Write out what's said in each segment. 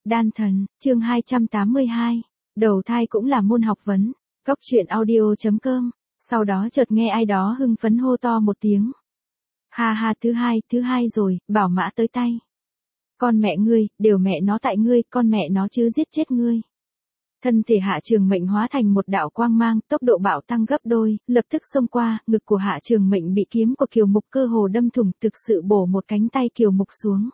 Đan thần, chương 282. Đầu thai cũng là môn học vấn. Cốc truyện audio.com. Sau đó chợt nghe ai đó hưng phấn hô to một tiếng. Ha ha, thứ hai rồi, bảo mã tới tay. Con mẹ ngươi, đều mẹ nó tại ngươi, con mẹ nó chứ giết chết ngươi. Thân thể Hạ Trường Mệnh hóa thành một đạo quang mang, tốc độ bạo tăng gấp đôi, lập tức xông qua, ngực của Hạ Trường Mệnh bị kiếm của Kiều Mục cơ hồ đâm thủng, thực sự bổ một cánh tay Kiều Mục xuống.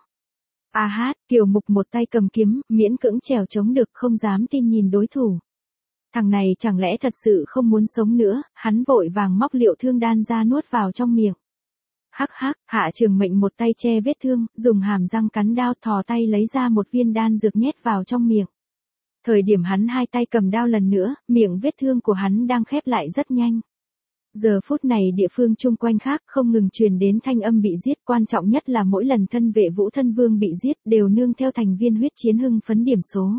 A hát, Kiều Mục một tay cầm kiếm, miễn cưỡng trèo chống được, không dám tin nhìn đối thủ. Thằng này chẳng lẽ thật sự không muốn sống nữa, hắn vội vàng móc liệu thương đan ra nuốt vào trong miệng. Hắc hắc, Hạ Trường Mệnh một tay che vết thương, dùng hàm răng cắn đao, thò tay lấy ra một viên đan dược nhét vào trong miệng. Thời điểm hắn hai tay cầm đao lần nữa, miệng vết thương của hắn đang khép lại rất nhanh. Giờ phút này địa phương chung quanh khác không ngừng truyền đến thanh âm bị giết, quan trọng nhất là mỗi lần thân vệ Vũ Thân Vương bị giết đều nương theo thành viên huyết chiến hưng phấn điểm số.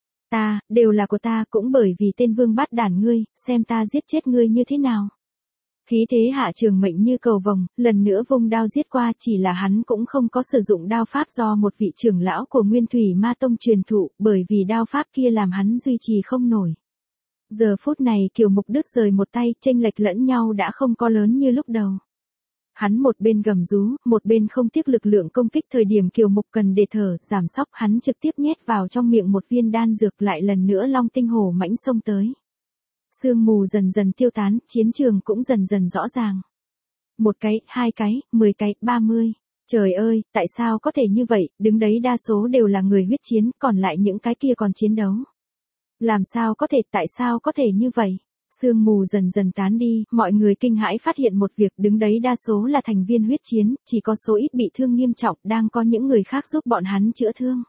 Ta, đều là của ta, cũng bởi vì tên vương bát đản ngươi, xem ta giết chết ngươi như thế nào. Khí thế Hạ Trường Mệnh như cầu vồng, lần nữa vung đao giết qua, chỉ là hắn cũng không có sử dụng đao pháp do một vị trưởng lão của Nguyên Thủy Ma Tông truyền thụ, bởi vì đao pháp kia làm hắn duy trì không nổi. Giờ phút này Kiều Mục đứt rời một tay, chênh lệch lẫn nhau đã không có lớn như lúc đầu. Hắn một bên gầm rú, một bên không tiếc lực lượng công kích, thời điểm Kiều Mục cần để thở, giảm sóc, hắn trực tiếp nhét vào trong miệng một viên đan dược, lại lần nữa long tinh hổ mãnh xông tới. Sương mù dần dần tiêu tán, chiến trường cũng dần dần rõ ràng. Một cái, hai cái, 10 cái, 30. Trời ơi, tại sao có thể như vậy, đứng đấy đa số đều là người huyết chiến, còn lại những cái kia còn chiến đấu. Làm sao có thể, tại sao có thể như vậy? Sương mù dần dần tán đi, mọi người kinh hãi phát hiện một việc, đứng đấy đa số là thành viên huyết chiến, chỉ có số ít bị thương nghiêm trọng, đang có những người khác giúp bọn hắn chữa thương.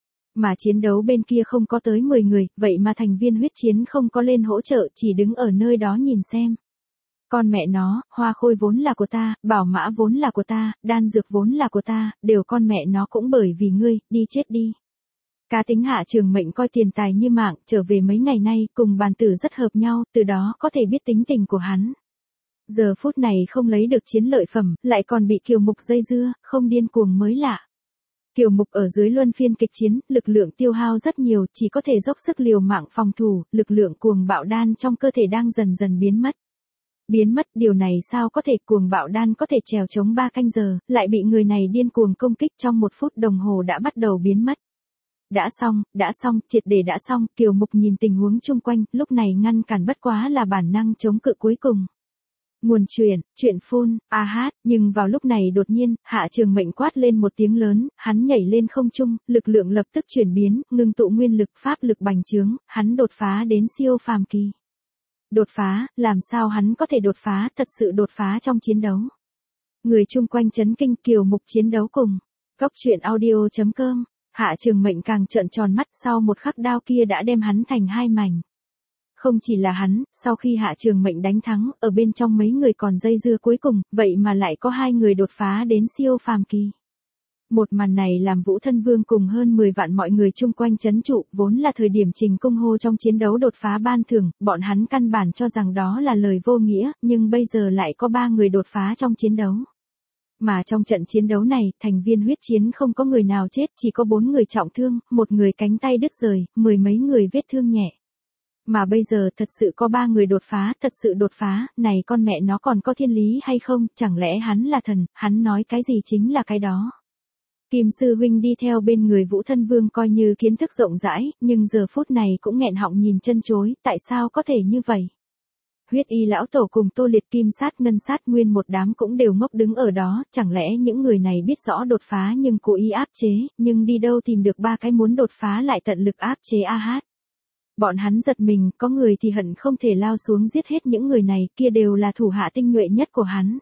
Mà chiến đấu bên kia không có tới 10 người, vậy mà thành viên huyết chiến không có lên hỗ trợ, chỉ đứng ở nơi đó nhìn xem. Con mẹ nó, hoa khôi vốn là của ta, bảo mã vốn là của ta, đan dược vốn là của ta, đều con mẹ nó cũng bởi vì ngươi, đi chết đi. Cá tính Hạ Trường Mệnh coi tiền tài như mạng, trở về mấy ngày nay, cùng bàn tử rất hợp nhau, từ đó có thể biết tính tình của hắn. Giờ phút này không lấy được chiến lợi phẩm, lại còn bị Kiều Mục dây dưa, không điên cuồng mới lạ. Kiều Mục ở dưới luân phiên kịch chiến, lực lượng tiêu hao rất nhiều, chỉ có thể dốc sức liều mạng phòng thủ, lực lượng cuồng bạo đan trong cơ thể đang dần dần biến mất. Biến mất, điều này sao có thể, cuồng bạo đan có thể trèo chống 3 canh giờ, lại bị người này điên cuồng công kích trong 1 phút đồng hồ đã bắt đầu biến mất. Đã xong, triệt để đã xong, Kiều Mục nhìn tình huống chung quanh, lúc này ngăn cản bất quá là bản năng chống cự cuối cùng. Nguồn chuyện phun, a hát, nhưng vào lúc này đột nhiên, Hạ Trường Mệnh quát lên một tiếng lớn, hắn nhảy lên không trung, lực lượng lập tức chuyển biến, ngưng tụ nguyên lực, pháp lực bành trướng, hắn đột phá đến siêu phàm kỳ. Đột phá, làm sao hắn có thể đột phá, thật sự đột phá trong chiến đấu. Người chung quanh chấn kinh, Kiều Mục chiến đấu cùng. Cốc truyện audio.com. Hạ Trường Mệnh càng trợn tròn mắt, sau một khắc đao kia đã đem hắn thành hai mảnh. Không chỉ là hắn, sau khi Hạ Trường Mệnh đánh thắng, ở bên trong mấy người còn dây dưa cuối cùng, vậy mà lại có 2 người đột phá đến siêu phàm kỳ. Một màn này làm Vũ Thân Vương cùng hơn 10 vạn mọi người chung quanh chấn trụ, vốn là thời điểm Trình Cung hô trong chiến đấu đột phá ban thưởng, bọn hắn căn bản cho rằng đó là lời vô nghĩa, nhưng bây giờ lại có 3 người đột phá trong chiến đấu. Mà trong trận chiến đấu này, thành viên huyết chiến không có người nào chết, chỉ có 4 người trọng thương, 1 người cánh tay đứt rời, 10 mấy người vết thương nhẹ. Mà bây giờ thật sự có 3 người đột phá, thật sự đột phá, này con mẹ nó còn có thiên lý hay không, chẳng lẽ hắn là thần, hắn nói cái gì chính là cái đó. Kim Sư Huynh đi theo bên người Vũ Thân Vương coi như kiến thức rộng rãi, nhưng giờ phút này cũng nghẹn họng nhìn chân chối, tại sao có thể như vậy. Huyết Y lão tổ cùng Tô Liệt, Kim Sát, Ngân Sát nguyên một đám cũng đều ngốc đứng ở đó, chẳng lẽ những người này biết rõ đột phá nhưng cố ý áp chế, nhưng đi đâu tìm được 3 cái muốn đột phá lại tận lực áp chế a hát. Bọn hắn giật mình, có người thì hận không thể lao xuống giết hết những người này, kia đều là thủ hạ tinh nhuệ nhất của hắn.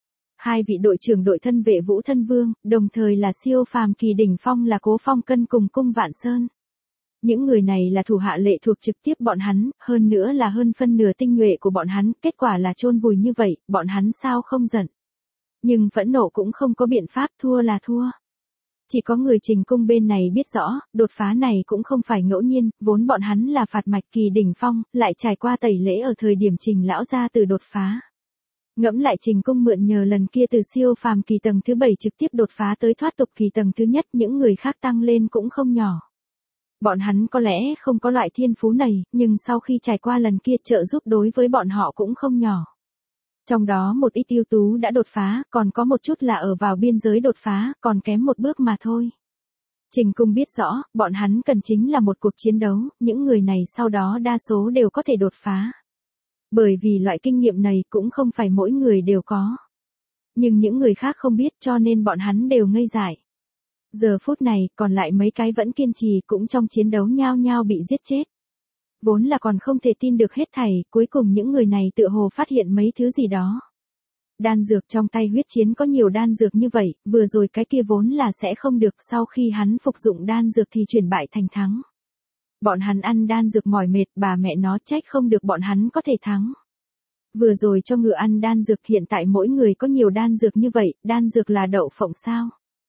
2 vị đội trưởng đội thân vệ Vũ Thân Vương, đồng thời là siêu phàm kỳ đỉnh phong là Cố Phong Cân cùng Cung Vạn Sơn. Những người này là thủ hạ lệ thuộc trực tiếp bọn hắn, hơn nữa là hơn phân nửa tinh nhuệ của bọn hắn, kết quả là chôn vùi như vậy, bọn hắn sao không giận. Nhưng phẫn nộ cũng không có biện pháp, thua là thua. Chỉ có người Trình Cung bên này biết rõ, đột phá này cũng không phải ngẫu nhiên, vốn bọn hắn là phạt mạch kỳ đỉnh phong, lại trải qua tẩy lễ ở thời điểm Trình lão gia từ đột phá. Ngẫm lại Trình Cung mượn nhờ lần kia từ siêu phàm kỳ tầng thứ 7 trực tiếp đột phá tới thoát tục kỳ tầng thứ nhất, những người khác tăng lên cũng không nhỏ. Bọn hắn có lẽ không có loại thiên phú này, nhưng sau khi trải qua lần kia trợ giúp đối với bọn họ cũng không nhỏ. Trong đó một ít ưu tú đã đột phá, còn có một chút là ở vào biên giới đột phá, còn kém một bước mà thôi. Trình Cung biết rõ, bọn hắn cần chính là một cuộc chiến đấu, những người này sau đó đa số đều có thể đột phá. Bởi vì loại kinh nghiệm này cũng không phải mỗi người đều có. Nhưng những người khác không biết cho nên bọn hắn đều ngây dại. Giờ phút này, còn lại mấy cái vẫn kiên trì cũng trong chiến đấu nhao nhao bị giết chết. Vốn là còn không thể tin được hết thảy, cuối cùng những người này tựa hồ phát hiện mấy thứ gì đó. Đan dược trong tay huyết chiến có nhiều đan dược như vậy, vừa rồi cái kia vốn là sẽ không được, sau khi hắn phục dụng đan dược thì chuyển bại thành thắng. Bọn hắn ăn đan dược mỏi mệt, bà mẹ nó trách không được bọn hắn có thể thắng. Vừa rồi cho ngựa ăn đan dược, hiện tại mỗi người có nhiều đan dược như vậy, đan dược là đậu phộng sao?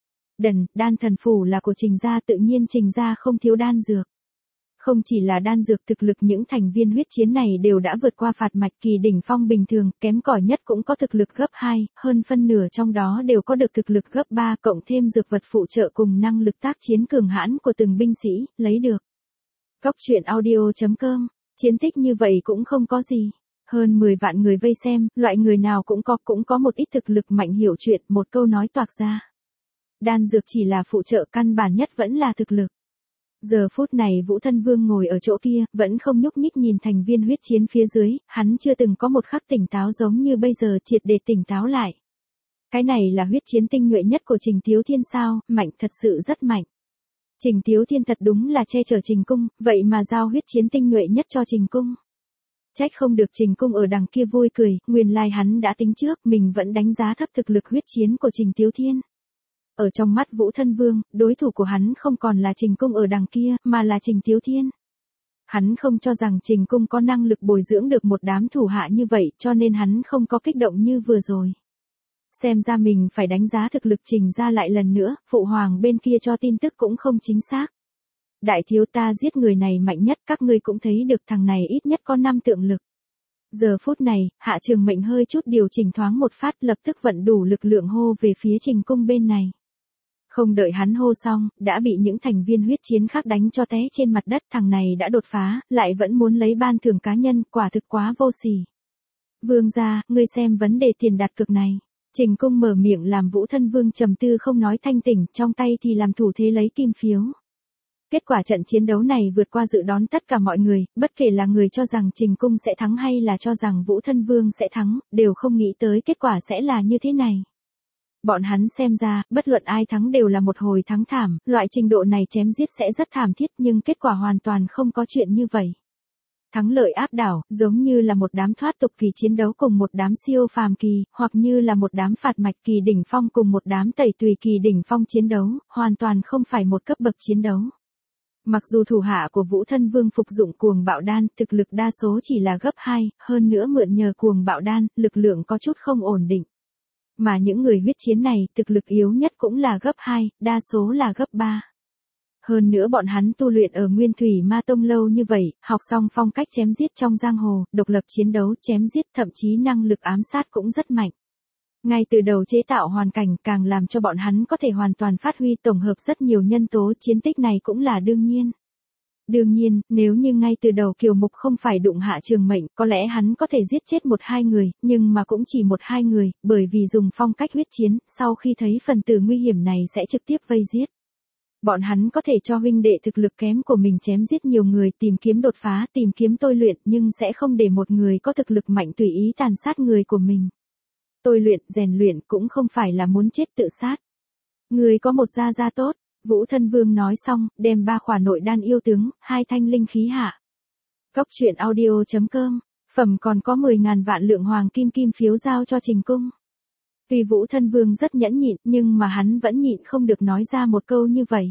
Đan thần phủ là của Trình gia, tự nhiên Trình gia không thiếu đan dược. Không chỉ là đan dược, thực lực những thành viên huyết chiến này đều đã vượt qua phạt mạch kỳ đỉnh phong bình thường, kém cỏi nhất cũng có thực lực gấp 2, hơn phân nửa trong đó đều có được thực lực gấp 3 cộng thêm dược vật phụ trợ cùng năng lực tác chiến cường hãn của từng binh sĩ, lấy được. Cóc truyện audio.com, chiến tích như vậy cũng không có gì. Hơn 10 vạn người vây xem, loại người nào cũng có một ít thực lực mạnh hiểu chuyện, một câu nói toạc ra. Đan dược chỉ là phụ trợ, căn bản nhất vẫn là thực lực. Giờ phút này Vũ Thân Vương ngồi ở chỗ kia, vẫn không nhúc nhích nhìn thành viên huyết chiến phía dưới, hắn chưa từng có một khắc tỉnh táo giống như bây giờ, triệt để tỉnh táo lại. Cái này là huyết chiến tinh nhuệ nhất của Trình Tiếu Thiên sao, mạnh, thật sự rất mạnh. Trình Tiếu Thiên thật đúng là che chở Trình Cung, vậy mà giao huyết chiến tinh nhuệ nhất cho Trình Cung. Trách không được Trình Cung ở đằng kia vui cười, nguyên lai hắn đã tính trước, mình vẫn đánh giá thấp thực lực huyết chiến của Trình Tiếu Thiên. Ở trong mắt Vũ Thân Vương, đối thủ của hắn không còn là Trình Cung ở đằng kia, mà là Trình Tiếu Thiên. Hắn không cho rằng Trình Cung có năng lực bồi dưỡng được một đám thủ hạ như vậy, cho nên hắn không có kích động như vừa rồi. Xem ra mình phải đánh giá thực lực Trình ra lại lần nữa, phụ hoàng bên kia cho tin tức cũng không chính xác. Đại thiếu ta giết người này mạnh nhất, các ngươi cũng thấy được thằng này ít nhất có 5 tượng lực. Giờ phút này, Hạ Trường Mệnh hơi chút điều chỉnh thoáng một phát, lập tức vận đủ lực lượng hô về phía Trình Cung bên này. Không đợi hắn hô xong, đã bị những thành viên huyết chiến khác đánh cho té trên mặt đất, thằng này đã đột phá, lại vẫn muốn lấy ban thưởng cá nhân, quả thực quá vô sỉ. Vương gia, ngươi xem vấn đề tiền đặt cược này. Trình Cung mở miệng làm Vũ Thân Vương trầm tư không nói thanh tỉnh, trong tay thì làm thủ thế lấy kim phiếu. Kết quả trận chiến đấu này vượt qua dự đoán tất cả mọi người, bất kể là người cho rằng Trình Cung sẽ thắng hay là cho rằng Vũ Thân Vương sẽ thắng, đều không nghĩ tới kết quả sẽ là như thế này. Bọn hắn xem ra, bất luận ai thắng đều là một hồi thắng thảm, loại trình độ này chém giết sẽ rất thảm thiết, nhưng kết quả hoàn toàn không có chuyện như vậy. Thắng lợi áp đảo, giống như là một đám thoát tục kỳ chiến đấu cùng một đám siêu phàm kỳ, hoặc như là một đám phạt mạch kỳ đỉnh phong cùng một đám tẩy tùy kỳ đỉnh phong chiến đấu, hoàn toàn không phải một cấp bậc chiến đấu. Mặc dù thủ hạ của Vũ Thân Vương phục dụng cuồng bạo đan, thực lực đa số chỉ là gấp 2, hơn nữa mượn nhờ cuồng bạo đan, lực lượng có chút không ổn định. Mà những người huyết chiến này, thực lực yếu nhất cũng là gấp 2, đa số là gấp 3. Hơn nữa bọn hắn tu luyện ở Nguyên Thủy Ma Tông lâu như vậy, học xong phong cách chém giết trong giang hồ, độc lập chiến đấu, chém giết, thậm chí năng lực ám sát cũng rất mạnh. Ngay từ đầu chế tạo hoàn cảnh càng làm cho bọn hắn có thể hoàn toàn phát huy tổng hợp rất nhiều nhân tố, chiến tích này cũng là đương nhiên. Đương nhiên, nếu như ngay từ đầu Kiều Mục không phải đụng Hạ Trường Mệnh, có lẽ hắn có thể giết chết 1-2 người, nhưng mà cũng chỉ 1-2 người, bởi vì dùng phong cách huyết chiến, sau khi thấy phần tử nguy hiểm này sẽ trực tiếp vây giết. Bọn hắn có thể cho huynh đệ thực lực kém của mình chém giết nhiều người, tìm kiếm đột phá, tìm kiếm tôi luyện, nhưng sẽ không để một người có thực lực mạnh tùy ý tàn sát người của mình. Tôi luyện, rèn luyện cũng không phải là muốn chết tự sát. Người có một gia gia tốt. Vũ Thân Vương nói xong, đem 3 khỏa nội đan yêu tướng, 2 thanh linh khí hạ. Cóc truyện audio.com, phẩm còn có 10.000 vạn lượng hoàng kim kim phiếu giao cho Trình Cung. Vì Vũ Thân Vương rất nhẫn nhịn, nhưng mà hắn vẫn nhịn không được nói ra một câu như vậy.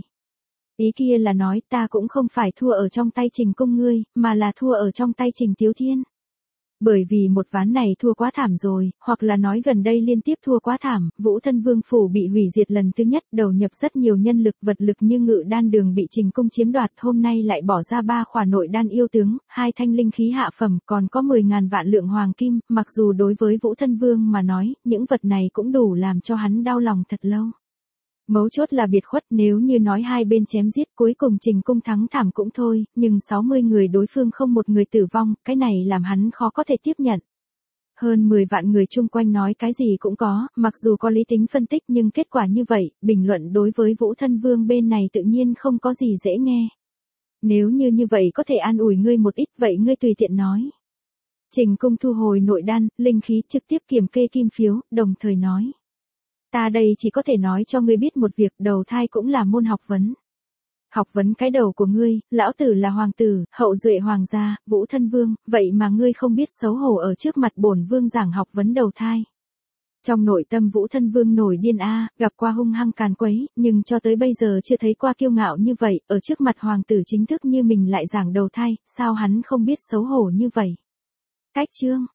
Ý kia là nói ta cũng không phải thua ở trong tay Trình Cung ngươi, mà là thua ở trong tay Trình Tiếu Thiên. Bởi vì một ván này thua quá thảm rồi, hoặc là nói gần đây liên tiếp thua quá thảm, Vũ Thân Vương phủ bị hủy diệt lần thứ nhất, đầu nhập rất nhiều nhân lực vật lực như ngự đan đường bị Trình Cung chiếm đoạt, hôm nay lại bỏ ra 3 khỏa nội đan yêu tướng, 2 thanh linh khí hạ phẩm, còn có 10.000 vạn lượng hoàng kim, mặc dù đối với Vũ Thân Vương mà nói, những vật này cũng đủ làm cho hắn đau lòng thật lâu. Mấu chốt là biệt khuất, nếu như nói hai bên chém giết cuối cùng Trình Cung thắng thảm cũng thôi, nhưng 60 người đối phương không một người tử vong, cái này làm hắn khó có thể tiếp nhận. Hơn 10 vạn người chung quanh nói cái gì cũng có, mặc dù có lý tính phân tích nhưng kết quả như vậy, bình luận đối với Vũ Thân Vương bên này tự nhiên không có gì dễ nghe. Nếu như vậy có thể an ủi ngươi một ít, vậy ngươi tùy tiện nói. Trình Cung thu hồi nội đan, linh khí trực tiếp kiểm kê kim phiếu, đồng thời nói. Ta đây chỉ có thể nói cho ngươi biết một việc, đầu thai cũng là môn học vấn. Học vấn cái đầu của ngươi, lão tử là hoàng tử, hậu duệ hoàng gia, Vũ Thân Vương, vậy mà ngươi không biết xấu hổ ở trước mặt bổn vương giảng học vấn đầu thai. Trong nội tâm Vũ Thân Vương nổi điên gặp qua hung hăng càn quấy, nhưng cho tới bây giờ chưa thấy qua kiêu ngạo như vậy, ở trước mặt hoàng tử chính thức như mình lại giảng đầu thai, sao hắn không biết xấu hổ như vậy. Cách chương